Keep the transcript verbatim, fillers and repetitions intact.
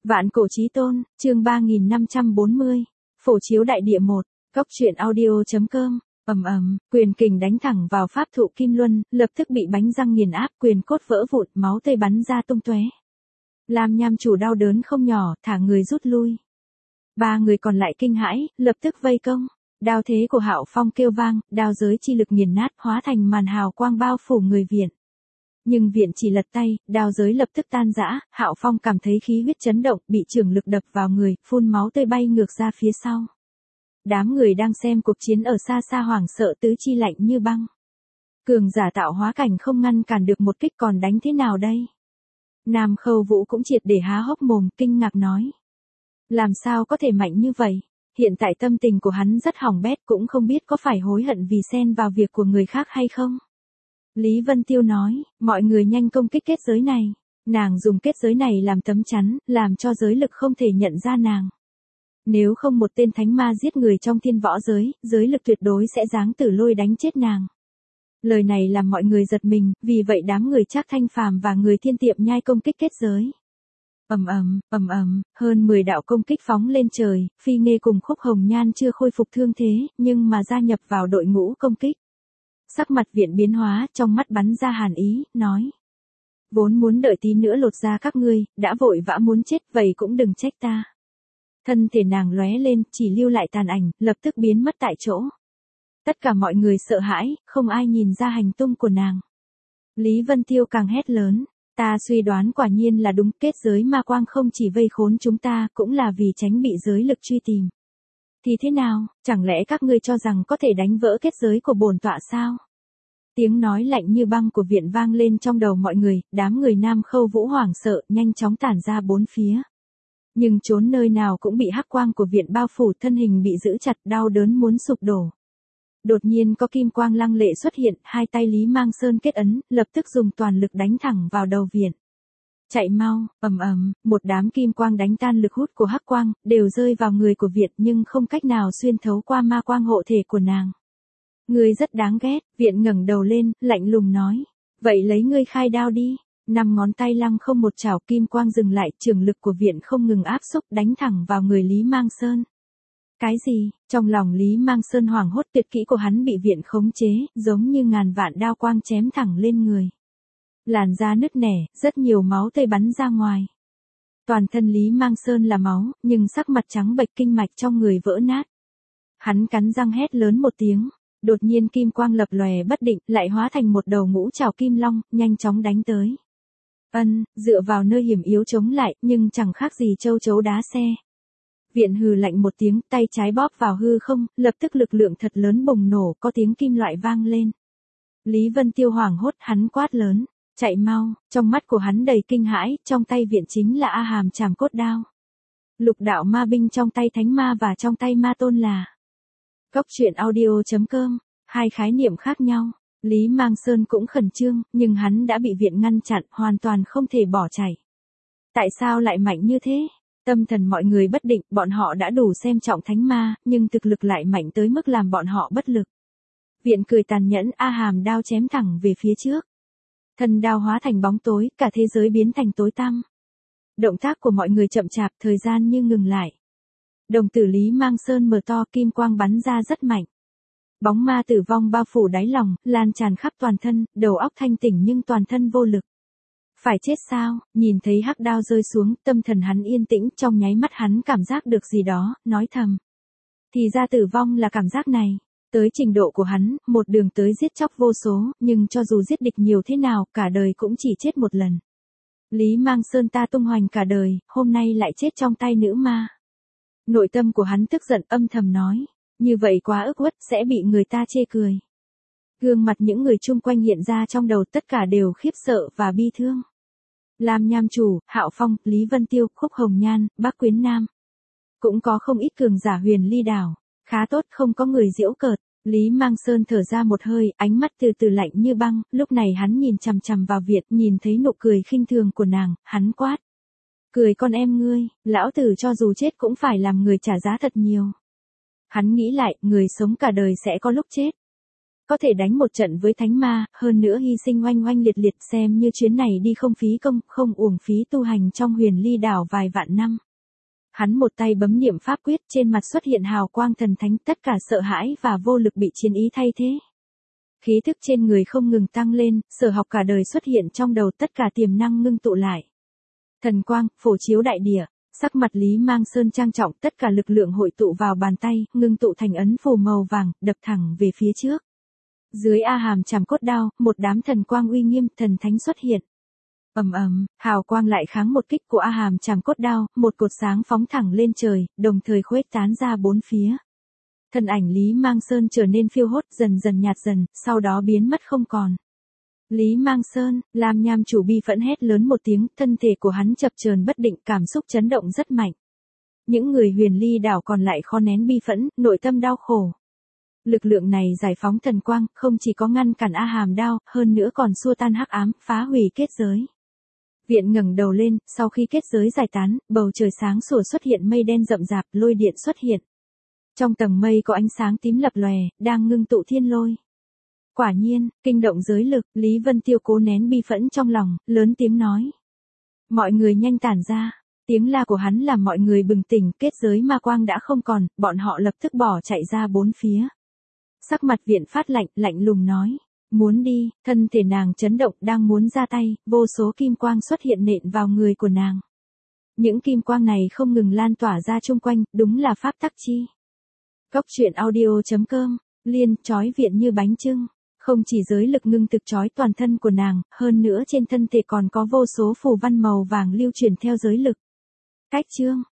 Vạn cổ chí tôn, chương ba nghìn năm trăm bốn mươi. Phổ chiếu đại địa một, Cốc truyện audio.com. Ầm ầm, quyền kình đánh thẳng vào pháp thụ Kim Luân, lập tức bị bánh răng nghiền áp, quyền cốt vỡ vụn, máu tươi bắn ra tung tóe. Lam Nham chủ đau đớn không nhỏ, thả người rút lui. Ba người còn lại kinh hãi, lập tức vây công. Đao thế của Hạo Phong kêu vang, đao giới chi lực nghiền nát, hóa thành màn hào quang bao phủ người Viện. Nhưng Viện chỉ lật tay, đao giới lập tức tan rã, Hạo Phong cảm thấy khí huyết chấn động, bị trường lực đập vào người, phun máu tươi bay ngược ra phía sau. Đám người đang xem cuộc chiến ở xa xa hoảng sợ tứ chi lạnh như băng. Cường giả tạo hóa cảnh không ngăn cản được một kích, còn đánh thế nào đây? Nam Khâu Vũ cũng triệt để há hốc mồm, kinh ngạc nói. Làm sao có thể mạnh như vậy? Hiện tại tâm tình của hắn rất hỏng bét, cũng không biết có phải hối hận vì xen vào việc của người khác hay không. Lý Vân Tiêu nói, mọi người nhanh công kích kết giới này. Nàng dùng kết giới này làm tấm chắn, làm cho giới lực không thể nhận ra nàng. Nếu không một tên thánh ma giết người trong thiên võ giới, giới lực tuyệt đối sẽ giáng tử lôi đánh chết nàng. Lời này làm mọi người giật mình, vì vậy đám người Trác Thanh Phàm và người Thiên Tiệm Nhai công kích kết giới. Ầm ầm, ầm ầm, hơn mười đạo công kích phóng lên trời, Phi Nghê cùng Khúc Hồng Nhan chưa khôi phục thương thế, nhưng mà gia nhập vào đội ngũ công kích. Sắc mặt Viện biến hóa, trong mắt bắn ra hàn ý, nói. Vốn muốn đợi tí nữa lột ra các ngươi, đã vội vã muốn chết, vậy cũng đừng trách ta. Thân thể nàng lóe lên, chỉ lưu lại tàn ảnh, lập tức biến mất tại chỗ. Tất cả mọi người sợ hãi, không ai nhìn ra hành tung của nàng. Lý Vân Tiêu càng hét lớn. Ta suy đoán quả nhiên là đúng, kết giới ma quang không chỉ vây khốn chúng ta, cũng là vì tránh bị giới lực truy tìm. Thì thế nào, chẳng lẽ các ngươi cho rằng có thể đánh vỡ kết giới của bổn tọa sao? Tiếng nói lạnh như băng của Viện vang lên trong đầu mọi người, đám người Nam Khâu Vũ hoảng sợ, nhanh chóng tản ra bốn phía. Nhưng trốn nơi nào cũng bị hắc quang của Viện bao phủ, thân hình bị giữ chặt, đau đớn muốn sụp đổ. Đột nhiên có kim quang lăng lệ xuất hiện, hai tay Lý Mang Sơn kết ấn, lập tức dùng toàn lực đánh thẳng vào đầu Viện. Chạy mau, ầm ầm, một đám kim quang đánh tan lực hút của hắc quang, đều rơi vào người của Viện nhưng không cách nào xuyên thấu qua ma quang hộ thể của nàng. Ngươi rất đáng ghét, Viện ngẩng đầu lên, lạnh lùng nói. Vậy lấy ngươi khai đao đi. Năm ngón tay lăng không một chảo, kim quang dừng lại, trường lực của Viện không ngừng áp xúc đánh thẳng vào người Lý Mang Sơn. Cái gì? Trong lòng Lý Mang Sơn hoảng hốt, tuyệt kỹ của hắn bị Viện khống chế, giống như ngàn vạn đao quang chém thẳng lên người. Làn da nứt nẻ, rất nhiều máu tươi bắn ra ngoài. Toàn thân Lý Mang Sơn là máu, nhưng sắc mặt trắng bệch, kinh mạch trong người vỡ nát. Hắn cắn răng hét lớn một tiếng, đột nhiên kim quang lập lòe bất định, lại hóa thành một đầu ngũ trảo kim long, nhanh chóng đánh tới. Ân, dựa vào nơi hiểm yếu chống lại, nhưng chẳng khác gì châu chấu đá xe. Viện hừ lạnh một tiếng, tay trái bóp vào hư không, lập tức lực lượng thật lớn bùng nổ, có tiếng kim loại vang lên. Lý Vân Tiêu hoảng hốt, hắn quát lớn, chạy mau, trong mắt của hắn đầy kinh hãi, trong tay Viện chính là A Hàm Trảm Cốt Đao. Lục đạo ma binh trong tay Thánh Ma và trong tay Ma Tôn là Cốc truyện audio.com, hai khái niệm khác nhau. Lý Mang Sơn cũng khẩn trương, nhưng hắn đã bị Viện ngăn chặn, hoàn toàn không thể bỏ chạy. Tại sao lại mạnh như thế? Tâm thần mọi người bất định, bọn họ đã đủ xem trọng Thánh Ma, nhưng thực lực lại mạnh tới mức làm bọn họ bất lực. Viện cười tàn nhẫn, A Hàm đao chém thẳng về phía trước. Thân đao hóa thành bóng tối, cả thế giới biến thành tối tăm. Động tác của mọi người chậm chạp, thời gian như ngừng lại. Đồng tử Lý Mang Sơn mở to, kim quang bắn ra rất mạnh. Bóng ma tử vong bao phủ đáy lòng, lan tràn khắp toàn thân, đầu óc thanh tỉnh nhưng toàn thân vô lực. Phải chết sao? Nhìn thấy hắc đao rơi xuống, tâm thần hắn yên tĩnh, trong nháy mắt hắn cảm giác được gì đó, nói thầm. Thì ra tử vong là cảm giác này. Tới trình độ của hắn, một đường tới giết chóc vô số, nhưng cho dù giết địch nhiều thế nào, cả đời cũng chỉ chết một lần. Lý Mang Sơn ta tung hoành cả đời, hôm nay lại chết trong tay nữ ma. Nội tâm của hắn tức giận, âm thầm nói. Như vậy quá ức uất, sẽ bị người ta chê cười. Gương mặt những người chung quanh hiện ra trong đầu, tất cả đều khiếp sợ và bi thương. Lam Nham chủ, Hạo Phong, Lý Vân Tiêu, Khúc Hồng Nhan, Bắc Quyến Nam. Cũng có không ít cường giả Huyền Ly đảo. Khá tốt, không có người giễu cợt. Lý Mang Sơn thở ra một hơi, ánh mắt từ từ lạnh như băng, lúc này hắn nhìn chằm chằm vào Viện, nhìn thấy nụ cười khinh thường của nàng, hắn quát. Cười con em ngươi, lão tử cho dù chết cũng phải làm người trả giá thật nhiều. Hắn nghĩ lại, người sống cả đời sẽ có lúc chết. có thể đánh một trận với thánh ma, hơn nữa hy sinh oanh oanh liệt liệt, xem như chuyến này đi không phí công, không uổng phí tu hành trong huyền ly đảo vài vạn năm. Hắn một tay bấm niệm pháp quyết, trên mặt xuất hiện hào quang thần thánh, tất cả sợ hãi và vô lực bị chiến ý thay thế. Khí thức trên người không ngừng tăng lên, sở học cả đời xuất hiện trong đầu, tất cả tiềm năng ngưng tụ lại. Thần quang, phổ chiếu đại địa, sắc mặt Lý Mang Sơn trang trọng, tất cả lực lượng hội tụ vào bàn tay, ngưng tụ thành ấn phù màu vàng, đập thẳng về phía trước. Dưới A Hàm Trảm Cốt Đao, một đám thần quang uy nghiêm, thần thánh xuất hiện. Ầm ầm, hào quang lại kháng một kích của A Hàm Trảm Cốt Đao, một cột sáng phóng thẳng lên trời, đồng thời khuếch tán ra bốn phía. Thân ảnh Lý Mang Sơn trở nên phiêu hốt, dần dần nhạt dần, sau đó biến mất không còn. Lý Mang Sơn, Lam Nham chủ bi phẫn hét lớn một tiếng, thân thể của hắn chập chờn bất định, cảm xúc chấn động rất mạnh. Những người huyền ly đảo còn lại khó nén bi phẫn, nội tâm đau khổ. Lực lượng này giải phóng thần quang, không chỉ có ngăn cản A Hàm đao, hơn nữa còn xua tan hắc ám, phá hủy kết giới. Viện ngẩng đầu lên, sau khi kết giới giải tán, bầu trời sáng sủa xuất hiện mây đen rậm rạp, lôi điện xuất hiện. Trong tầng mây có ánh sáng tím lập lòe, đang ngưng tụ thiên lôi. Quả nhiên, kinh động giới lực, Lý Vân Tiêu cố nén bi phẫn trong lòng, lớn tiếng nói. Mọi người nhanh tản ra. Tiếng la của hắn làm mọi người bừng tỉnh, kết giới ma quang đã không còn, bọn họ lập tức bỏ chạy ra bốn phía. Sắc mặt Viện phát lạnh, lạnh lùng nói. Muốn đi, thân thể nàng chấn động, đang muốn ra tay, vô số kim quang xuất hiện nện vào người của nàng. Những kim quang này không ngừng lan tỏa ra chung quanh, đúng là pháp tắc chi. Cốc truyện audio chấm com, liên, chói Viện như bánh chưng. Không chỉ giới lực ngưng thực chói toàn thân của nàng, hơn nữa trên thân thể còn có vô số phù văn màu vàng lưu truyền theo giới lực. Cách chương